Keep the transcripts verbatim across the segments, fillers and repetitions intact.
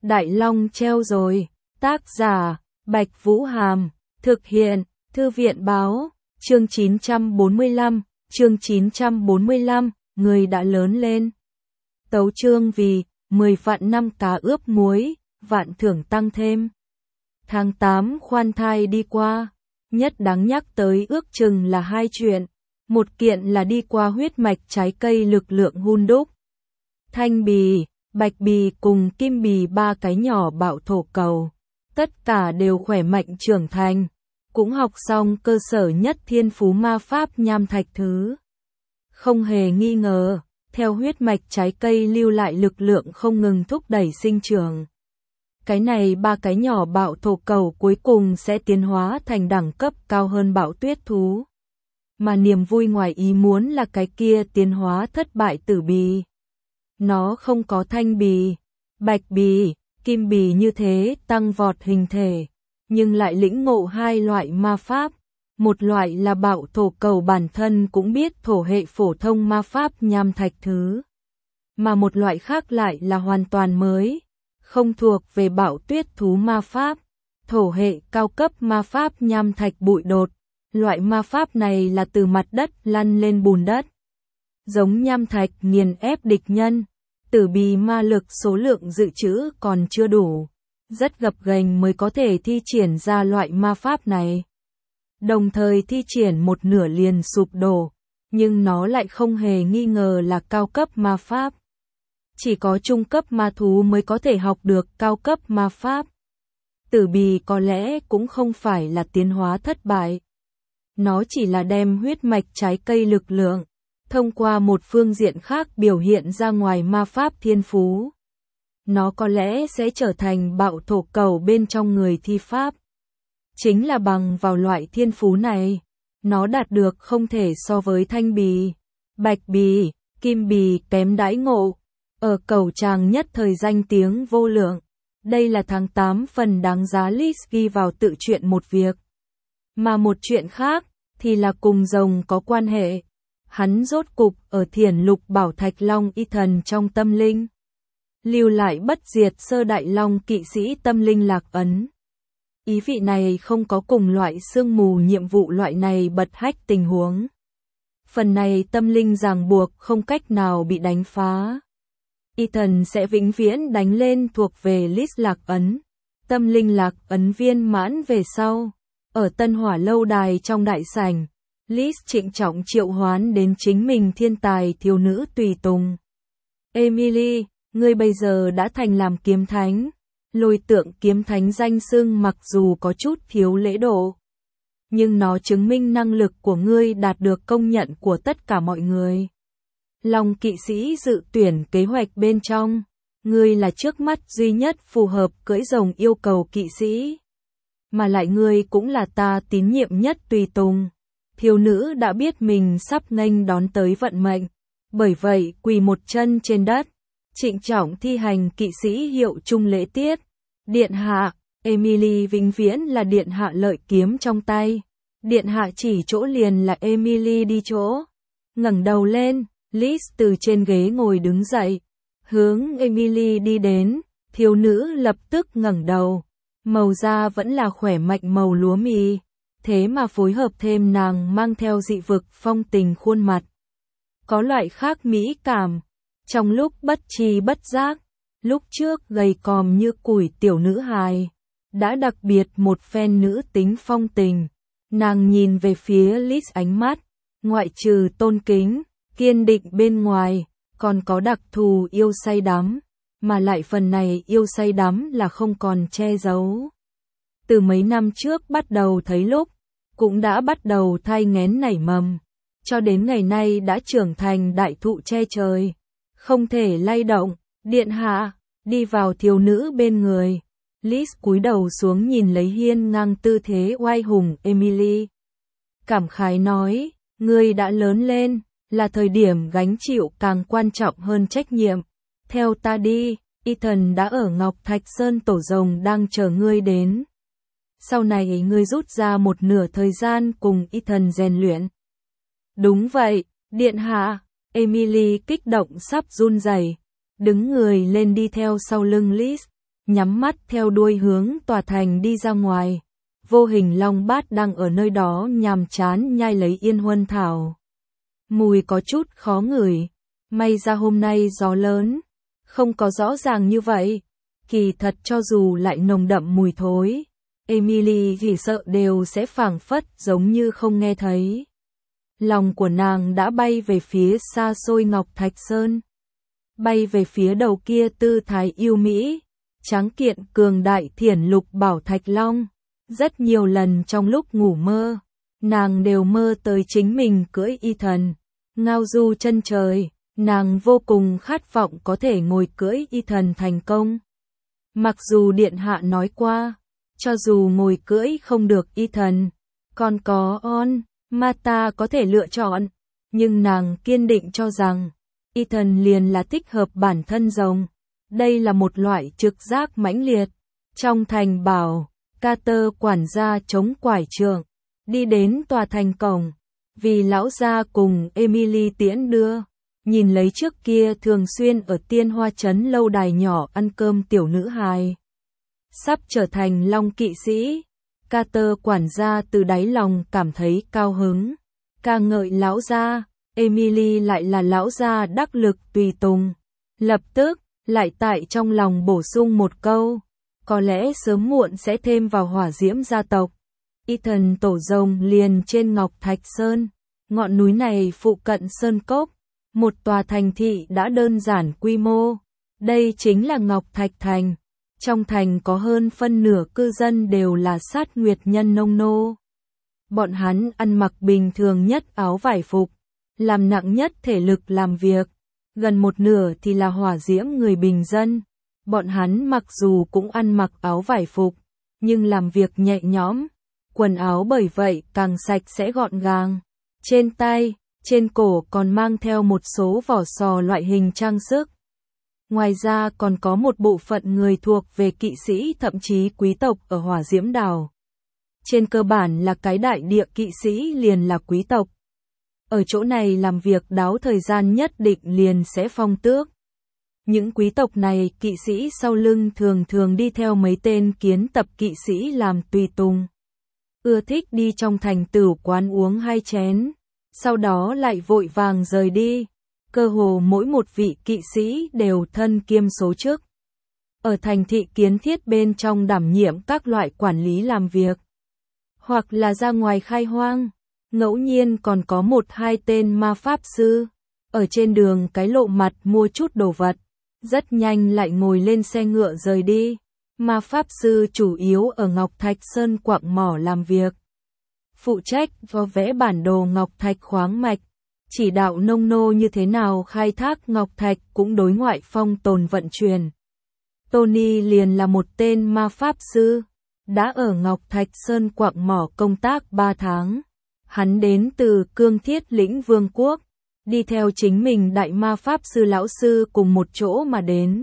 Đại Long treo rồi. Tác giả, Bạch Vũ Hàm. Thực hiện, Thư viện Báo. Chương chín trăm bốn mươi lăm, chương chín trăm bốn mươi lăm, người đã lớn lên. Tấu chương vì, mười vạn năm cá ướp muối, vạn thưởng tăng thêm. Tháng tám khoan thai đi qua, nhất đáng nhắc tới ước chừng là hai chuyện. Một kiện là đi qua huyết mạch trái cây lực lượng hun đúc. Thanh bì, bạch bì cùng kim bì ba cái nhỏ bạo thổ cầu. Tất cả đều khỏe mạnh trưởng thành. Cũng học xong cơ sở nhất thiên phú ma pháp nham thạch thứ. Không hề nghi ngờ, theo huyết mạch trái cây lưu lại lực lượng không ngừng thúc đẩy sinh trưởng. Cái này ba cái nhỏ bạo thổ cầu cuối cùng sẽ tiến hóa thành đẳng cấp cao hơn bạo tuyết thú. Mà niềm vui ngoài ý muốn là cái kia tiến hóa thất bại tử bì. Nó không có thanh bì, bạch bì, kim bì như thế tăng vọt hình thể, nhưng lại lĩnh ngộ hai loại ma pháp. Một loại là bạo thổ cầu bản thân cũng biết thổ hệ phổ thông ma pháp nham thạch thứ. Mà một loại khác lại là hoàn toàn mới, không thuộc về bạo tuyết thú ma pháp, thổ hệ cao cấp ma pháp nham thạch bụi đột. Loại ma pháp này là từ mặt đất lăn lên bùn đất. Giống nham thạch nghiền ép địch nhân, tử bì ma lực số lượng dự trữ còn chưa đủ. Rất gập ghềnh mới có thể thi triển ra loại ma pháp này. Đồng thời thi triển một nửa liền sụp đổ, nhưng nó lại không hề nghi ngờ là cao cấp ma pháp. Chỉ có trung cấp ma thú mới có thể học được cao cấp ma pháp. Tử bì có lẽ cũng không phải là tiến hóa thất bại. Nó chỉ là đem huyết mạch trái cây lực lượng, thông qua một phương diện khác biểu hiện ra ngoài ma pháp thiên phú. Nó có lẽ sẽ trở thành bạo thổ cầu bên trong người thi pháp. Chính là bằng vào loại thiên phú này, nó đạt được không thể so với thanh bì, bạch bì, kim bì kém đãi ngộ. Ở cầu tràng nhất thời danh tiếng vô lượng. Đây là tháng tám phần đáng giá Liz ghi vào tự truyện một việc. Mà một chuyện khác, thì là cùng rồng có quan hệ. Hắn rốt cục ở thiền lục bảo thạch long y thần trong tâm linh. Lưu lại bất diệt sơ đại long kỵ sĩ tâm linh lạc ấn. Ý vị này không có cùng loại sương mù nhiệm vụ loại này bật hách tình huống. Phần này tâm linh ràng buộc không cách nào bị đánh phá. Y thần sẽ vĩnh viễn đánh lên thuộc về Liz lạc ấn. Tâm linh lạc ấn viên mãn về sau. Ở Tân Hỏa lâu đài trong đại sảnh, Liz trịnh trọng triệu hoán đến chính mình thiên tài thiếu nữ tùy tùng. Emily, ngươi bây giờ đã thành làm kiếm thánh. Lôi tượng kiếm thánh danh xưng mặc dù có chút thiếu lễ độ, nhưng nó chứng minh năng lực của ngươi đạt được công nhận của tất cả mọi người. Long kỵ sĩ dự tuyển kế hoạch bên trong, ngươi là trước mắt duy nhất phù hợp cưỡi rồng yêu cầu kỵ sĩ. Mà lại ngươi cũng là ta tín nhiệm nhất tùy tùng. Thiếu nữ đã biết mình sắp nghênh đón tới vận mệnh, bởi vậy quỳ một chân trên đất, trịnh trọng thi hành kỵ sĩ hiệu chung lễ tiết. Điện hạ, Emily vĩnh viễn là điện hạ lợi kiếm trong tay. Điện hạ chỉ chỗ liền là Emily đi chỗ. Ngẩng đầu lên, Liz từ trên ghế ngồi đứng dậy, hướng Emily đi đến. Thiếu nữ lập tức ngẩng đầu. Màu da vẫn là khỏe mạnh màu lúa mì, thế mà phối hợp thêm nàng mang theo dị vực phong tình khuôn mặt. Có loại khác mỹ cảm, trong lúc bất tri bất giác, lúc trước gầy còm như củi tiểu nữ hài, đã đặc biệt một phen nữ tính phong tình. Nàng nhìn về phía Liz ánh mắt, ngoại trừ tôn kính, kiên định bên ngoài, còn có đặc thù yêu say đắm. Mà lại phần này yêu say đắm là không còn che giấu. Từ mấy năm trước bắt đầu thấy lúc, cũng đã bắt đầu thai nghén nảy mầm, cho đến ngày nay đã trưởng thành đại thụ che trời, không thể lay động. Điện hạ, đi vào thiếu nữ bên người. Liz cúi đầu xuống nhìn lấy hiên ngang tư thế oai hùng Emily. Cảm khái nói, ngươi đã lớn lên, là thời điểm gánh chịu càng quan trọng hơn trách nhiệm. Theo ta đi, Ethan đã ở Ngọc Thạch Sơn tổ rồng đang chờ ngươi đến. Sau này ngươi rút ra một nửa thời gian cùng Ethan rèn luyện. Đúng vậy, điện hạ. Emily kích động sắp run rẩy, đứng người lên đi theo sau lưng Liz. nhắm mắt theo đuôi hướng tòa thành đi ra ngoài. Vô hình long bát đang ở nơi đó nhàm chán nhai lấy yên huân thảo. Mùi có chút khó ngửi, may ra hôm nay gió lớn, không có rõ ràng như vậy. Kỳ thật cho dù lại nồng đậm mùi thối, Emily chỉ sợ đều sẽ phảng phất giống như không nghe thấy. Lòng của nàng đã bay về phía xa xôi Ngọc Thạch Sơn, bay về phía đầu kia tư thái yêu mỹ, tráng kiện cường đại thiển lục bảo thạch long. Rất nhiều lần trong lúc ngủ mơ, nàng đều mơ tới chính mình cưỡi y thần, ngao du chân trời, nàng vô cùng khát vọng có thể ngồi cưỡi y thần thành công. Mặc dù điện hạ nói qua, cho dù ngồi cưỡi không được y thần, còn có on, Mata có thể lựa chọn, nhưng nàng kiên định cho rằng, y thần liền là thích hợp bản thân rồng. Đây là một loại trực giác mãnh liệt. Trong thành bảo, Carter quản gia chống quải trượng, đi đến tòa thành cổng, vì lão gia cùng Emily tiễn đưa, nhìn lấy trước kia thường xuyên ở Tiên Hoa Trấn lâu đài nhỏ ăn cơm tiểu nữ hài. Sắp trở thành long kỵ sĩ, Carter quản gia từ đáy lòng cảm thấy cao hứng, ca ngợi lão gia, Emily lại là lão gia đắc lực tùy tùng. Lập tức, lại tại trong lòng bổ sung một câu, có lẽ sớm muộn sẽ thêm vào hỏa diễm gia tộc. Y thần tổ rồng liền trên Ngọc Thạch Sơn, ngọn núi này phụ cận Sơn Cốc, một tòa thành thị đã đơn giản quy mô. Đây chính là Ngọc Thạch Thành. Trong thành có hơn phân nửa cư dân đều là sát nguyệt nhân nông nô. Bọn hắn ăn mặc bình thường nhất áo vải phục, làm nặng nhất thể lực làm việc. Gần một nửa thì là hỏa diễm người bình dân. Bọn hắn mặc dù cũng ăn mặc áo vải phục, nhưng làm việc nhẹ nhõm. Quần áo bởi vậy càng sạch sẽ gọn gàng. Trên tay, trên cổ còn mang theo một số vỏ sò loại hình trang sức. Ngoài ra còn có một bộ phận người thuộc về kỵ sĩ thậm chí quý tộc ở Hỏa Diễm Đảo. Trên cơ bản là cái đại địa kỵ sĩ liền là quý tộc. Ở chỗ này làm việc đáo thời gian nhất định liền sẽ phong tước. Những quý tộc này kỵ sĩ sau lưng thường thường đi theo mấy tên kiến tập kỵ sĩ làm tùy tùng. Ưa thích đi trong thành tửu quán uống hai chén, sau đó lại vội vàng rời đi. Cơ hồ mỗi một vị kỵ sĩ đều thân kiêm số chức. Ở thành thị kiến thiết bên trong đảm nhiệm các loại quản lý làm việc. Hoặc là ra ngoài khai hoang. Ngẫu nhiên còn có một hai tên ma pháp sư. Ở trên đường cái lộ mặt mua chút đồ vật. Rất nhanh lại ngồi lên xe ngựa rời đi. Ma pháp sư chủ yếu ở Ngọc Thạch Sơn quặng mỏ làm việc. Phụ trách và vẽ bản đồ Ngọc Thạch khoáng mạch. Chỉ đạo nông nô như thế nào khai thác Ngọc Thạch cũng đối ngoại phong tồn vận chuyển. Tony liền là một tên ma pháp sư, đã ở Ngọc Thạch Sơn quặng mỏ công tác ba tháng. Hắn đến từ Cương Thiết Lĩnh Vương quốc, đi theo chính mình đại ma pháp sư lão sư cùng một chỗ mà đến.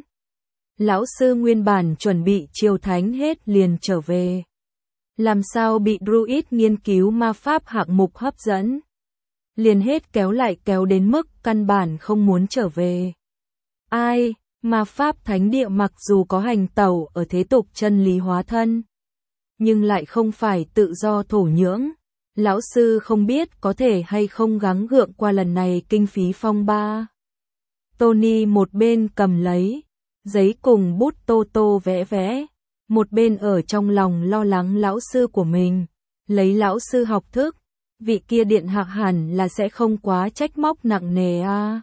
Lão sư nguyên bản chuẩn bị triều thánh hết liền trở về. Làm sao bị Druid nghiên cứu ma pháp hạng mục hấp dẫn? Liền hết kéo lại kéo đến mức căn bản không muốn trở về. Ai, ma pháp thánh địa mặc dù có hành tẩu ở thế tục chân lý hóa thân, nhưng lại không phải tự do thổ nhưỡng. Lão sư không biết có thể hay không gắng gượng qua lần này kinh phí phong ba. Tony một bên cầm lấy giấy cùng bút tô tô vẽ vẽ, một bên ở trong lòng lo lắng lão sư của mình, lấy lão sư học thức. Vị kia điện hạ hẳn là sẽ không quá trách móc nặng nề a. À.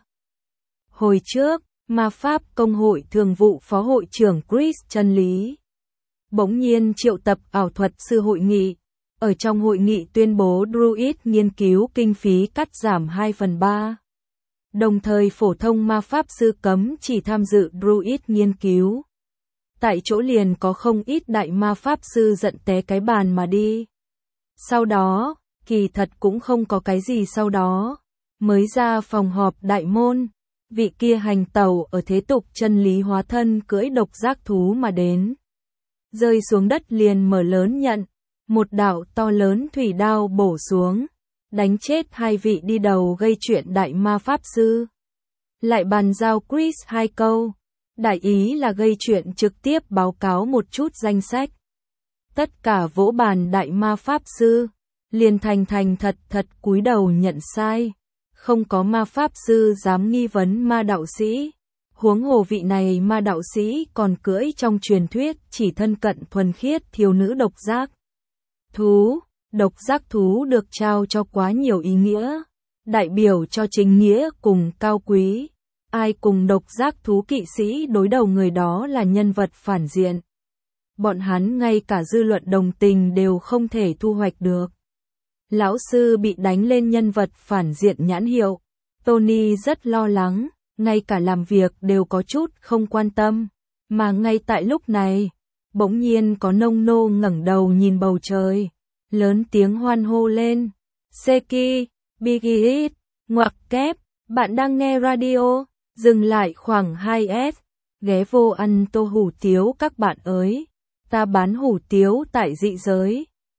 Hồi trước, ma pháp công hội thường vụ phó hội trưởng Chris chân lý bỗng nhiên triệu tập ảo thuật sư hội nghị. Ở trong hội nghị tuyên bố Druid nghiên cứu kinh phí cắt giảm hai phần ba. Đồng thời phổ thông ma pháp sư cấm chỉ tham dự Druid nghiên cứu. Tại chỗ liền có không ít đại ma pháp sư giận té cái bàn mà đi. Sau đó, kỳ thật cũng không có cái gì sau đó. Mới ra phòng họp đại môn, vị kia hành tẩu ở thế tục chân lý hóa thân cưỡi độc giác thú mà đến. Rơi xuống đất liền mở lớn nhận, một đạo to lớn thủy đao bổ xuống, đánh chết hai vị đi đầu gây chuyện đại ma pháp sư. Lại bàn giao Chris hai câu, Đại ý là gây chuyện trực tiếp báo cáo một chút danh sách. Tất cả vỗ bàn đại ma pháp sư, liền thành thành thật thật cúi đầu nhận sai. Không có ma pháp sư dám nghi vấn ma đạo sĩ. Huống hồ vị này ma đạo sĩ còn cưỡi trong truyền thuyết chỉ thân cận thuần khiết thiếu nữ độc giác thú. Độc giác thú được trao cho quá nhiều ý nghĩa, đại biểu cho chính nghĩa cùng cao quý. Ai cùng độc giác thú kỵ sĩ đối đầu người đó là nhân vật phản diện. Bọn hắn ngay cả dư luận đồng tình đều không thể thu hoạch được. Lão sư bị đánh lên nhân vật phản diện nhãn hiệu. Tony rất lo lắng, ngay cả làm việc đều có chút không quan tâm. Mà ngay tại lúc này, bỗng nhiên có nông nô ngẩng đầu nhìn bầu trời, lớn tiếng hoan hô lên. Seki, Biggie, ngoặc kép, bạn đang nghe radio, dừng lại khoảng hai S, ghé vô ăn tô hủ tiếu các bạn ơi. Ta bán hủ tiếu tại dị giới.